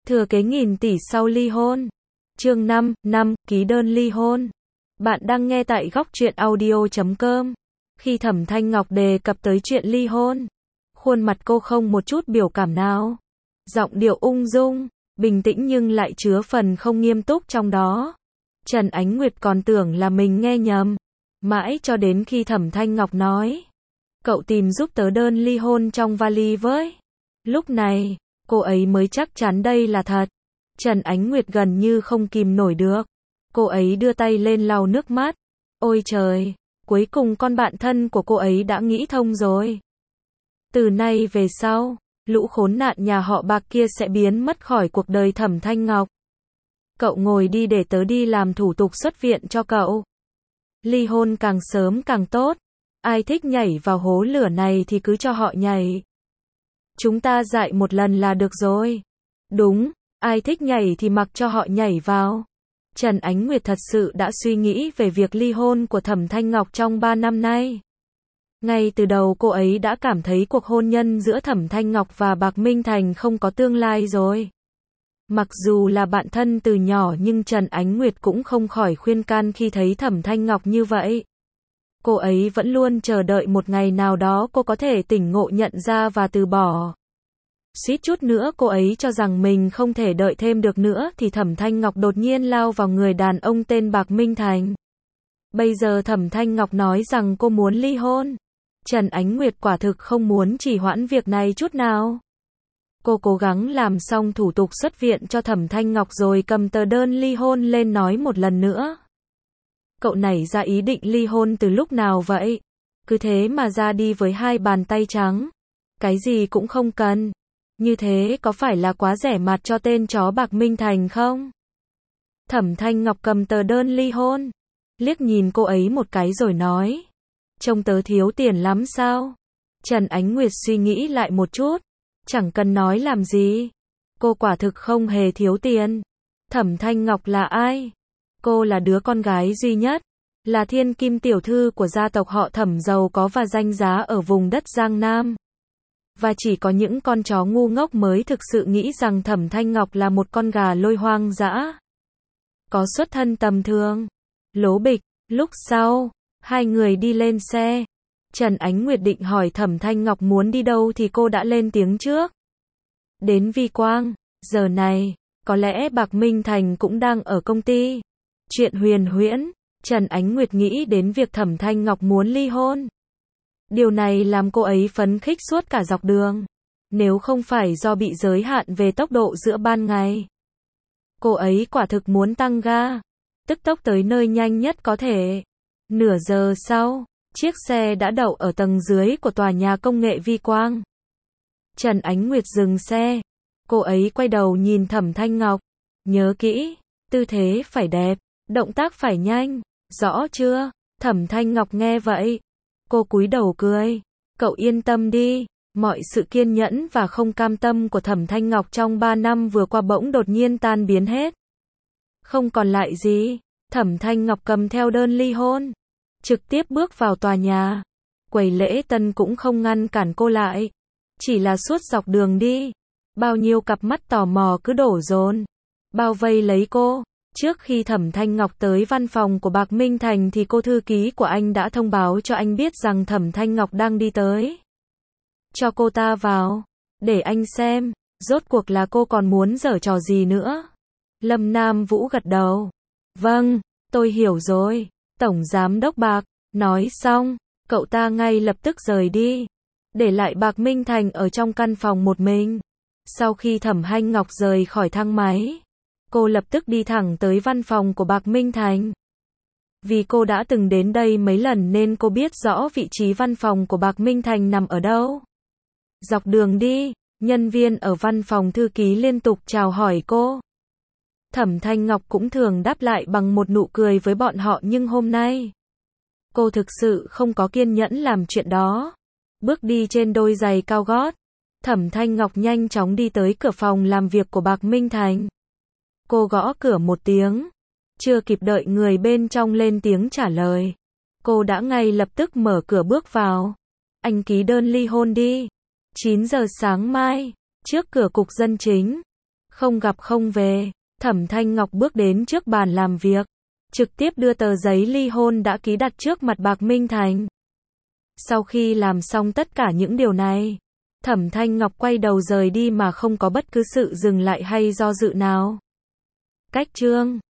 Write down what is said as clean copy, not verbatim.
Thừa kế nghìn tỷ sau ly hôn. Chương 5, ký đơn ly hôn. Bạn đang nghe tại góc truyện audio.com. Khi Thẩm Thanh Ngọc đề cập tới chuyện ly hôn, khuôn mặt cô không một chút biểu cảm nào. Giọng điệu ung dung, bình tĩnh nhưng lại chứa phần không nghiêm túc trong đó. Trần Ánh Nguyệt còn tưởng là mình nghe nhầm. Mãi cho đến khi Thẩm Thanh Ngọc nói, cậu tìm giúp tớ đơn ly hôn trong vali với. Lúc này, cô ấy mới chắc chắn đây là thật. Trần Ánh Nguyệt gần như không kìm nổi được. Cô ấy đưa tay lên lau nước mắt. Ôi trời, cuối cùng con bạn thân của cô ấy đã nghĩ thông rồi. Từ nay về sau, lũ khốn nạn nhà họ Bạc kia sẽ biến mất khỏi cuộc đời Thẩm Thanh Ngọc. Cậu ngồi đi để tớ đi làm thủ tục xuất viện cho cậu. Ly hôn càng sớm càng tốt. Ai thích nhảy vào hố lửa này thì cứ cho họ nhảy. Chúng ta dạy một lần là được rồi. Đúng, ai thích nhảy thì mặc cho họ nhảy vào. Trần Ánh Nguyệt thật sự đã suy nghĩ về việc ly hôn của Thẩm Thanh Ngọc trong 3 năm nay. Ngay từ đầu cô ấy đã cảm thấy cuộc hôn nhân giữa Thẩm Thanh Ngọc và Bạc Minh Thành không có tương lai rồi. Mặc dù là bạn thân từ nhỏ nhưng Trần Ánh Nguyệt cũng không khỏi khuyên can khi thấy Thẩm Thanh Ngọc như vậy. Cô ấy vẫn luôn chờ đợi một ngày nào đó cô có thể tỉnh ngộ nhận ra và từ bỏ. Suýt chút nữa cô ấy cho rằng mình không thể đợi thêm được nữa thì Thẩm Thanh Ngọc đột nhiên lao vào người đàn ông tên Bạc Minh Thành. Bây giờ Thẩm Thanh Ngọc nói rằng cô muốn ly hôn. Trần Ánh Nguyệt quả thực không muốn trì hoãn việc này chút nào. Cô cố gắng làm xong thủ tục xuất viện cho Thẩm Thanh Ngọc rồi cầm tờ đơn ly hôn lên nói một lần nữa. Cậu nảy ra ý định ly hôn từ lúc nào vậy? Cứ thế mà ra đi với hai bàn tay trắng. Cái gì cũng không cần. Như thế có phải là quá rẻ mạt cho tên chó Bạc Minh Thành không? Thẩm Thanh Ngọc cầm tờ đơn ly hôn, liếc nhìn cô ấy một cái rồi nói. Trông tớ thiếu tiền lắm sao? Trần Ánh Nguyệt suy nghĩ lại một chút. Chẳng cần nói làm gì. Cô quả thực không hề thiếu tiền. Thẩm Thanh Ngọc là ai? Cô là đứa con gái duy nhất, là thiên kim tiểu thư của gia tộc họ Thẩm giàu có và danh giá ở vùng đất Giang Nam. Và chỉ có những con chó ngu ngốc mới thực sự nghĩ rằng Thẩm Thanh Ngọc là một con gà lôi hoang dã. Có xuất thân tầm thường. Lố bịch, lúc sau, hai người đi lên xe. Trần Ánh Nguyệt định hỏi Thẩm Thanh Ngọc muốn đi đâu thì cô đã lên tiếng trước. Đến Vi Quang, giờ này, có lẽ Bạc Minh Thành cũng đang ở công ty. Chuyện huyền huyễn, Trần Ánh Nguyệt nghĩ đến việc Thẩm Thanh Ngọc muốn ly hôn. Điều này làm cô ấy phấn khích suốt cả dọc đường. Nếu không phải do bị giới hạn về tốc độ giữa ban ngày, cô ấy quả thực muốn tăng ga, tức tốc tới nơi nhanh nhất có thể. Nửa giờ sau, chiếc xe đã đậu ở tầng dưới của tòa nhà công nghệ Vi Quang. Trần Ánh Nguyệt dừng xe. Cô ấy quay đầu nhìn Thẩm Thanh Ngọc. Nhớ kỹ, tư thế phải đẹp, động tác phải nhanh, rõ chưa? Thẩm Thanh Ngọc nghe vậy. Cô cúi đầu cười. Cậu yên tâm đi, mọi sự kiên nhẫn và không cam tâm của Thẩm Thanh Ngọc trong 3 năm vừa qua bỗng đột nhiên tan biến hết. Không còn lại gì. Thẩm Thanh Ngọc cầm theo đơn ly hôn, trực tiếp bước vào tòa nhà. Quầy lễ tân cũng không ngăn cản cô lại. Chỉ là suốt dọc đường đi, bao nhiêu cặp mắt tò mò cứ đổ dồn, bao vây lấy cô. Trước khi Thẩm Thanh Ngọc tới văn phòng của Bạc Minh Thành thì cô thư ký của anh đã thông báo cho anh biết rằng Thẩm Thanh Ngọc đang đi tới. Cho cô ta vào, để anh xem, rốt cuộc là cô còn muốn giở trò gì nữa. Lâm Nam Vũ gật đầu. Vâng, tôi hiểu rồi, Tổng Giám đốc Bạc. Nói xong, cậu ta ngay lập tức rời đi, để lại Bạc Minh Thành ở trong căn phòng một mình. Sau khi Thẩm Thanh Ngọc rời khỏi thang máy, cô lập tức đi thẳng tới văn phòng của Bạc Minh Thành. Vì cô đã từng đến đây mấy lần nên cô biết rõ vị trí văn phòng của Bạc Minh Thành nằm ở đâu. Dọc đường đi, nhân viên ở văn phòng thư ký liên tục chào hỏi cô. Thẩm Thanh Ngọc cũng thường đáp lại bằng một nụ cười với bọn họ nhưng hôm nay, cô thực sự không có kiên nhẫn làm chuyện đó. Bước đi trên đôi giày cao gót, Thẩm Thanh Ngọc nhanh chóng đi tới cửa phòng làm việc của Bạc Minh Thành. Cô gõ cửa một tiếng. Chưa kịp đợi người bên trong lên tiếng trả lời, cô đã ngay lập tức mở cửa bước vào. Anh ký đơn ly hôn đi. 9 giờ sáng mai, trước cửa cục dân chính. Không gặp không về, Thẩm Thanh Ngọc bước đến trước bàn làm việc, trực tiếp đưa tờ giấy ly hôn đã ký đặt trước mặt Bạc Minh Thành. Sau khi làm xong tất cả những điều này, Thẩm Thanh Ngọc quay đầu rời đi mà không có bất cứ sự dừng lại hay do dự nào. Cách chương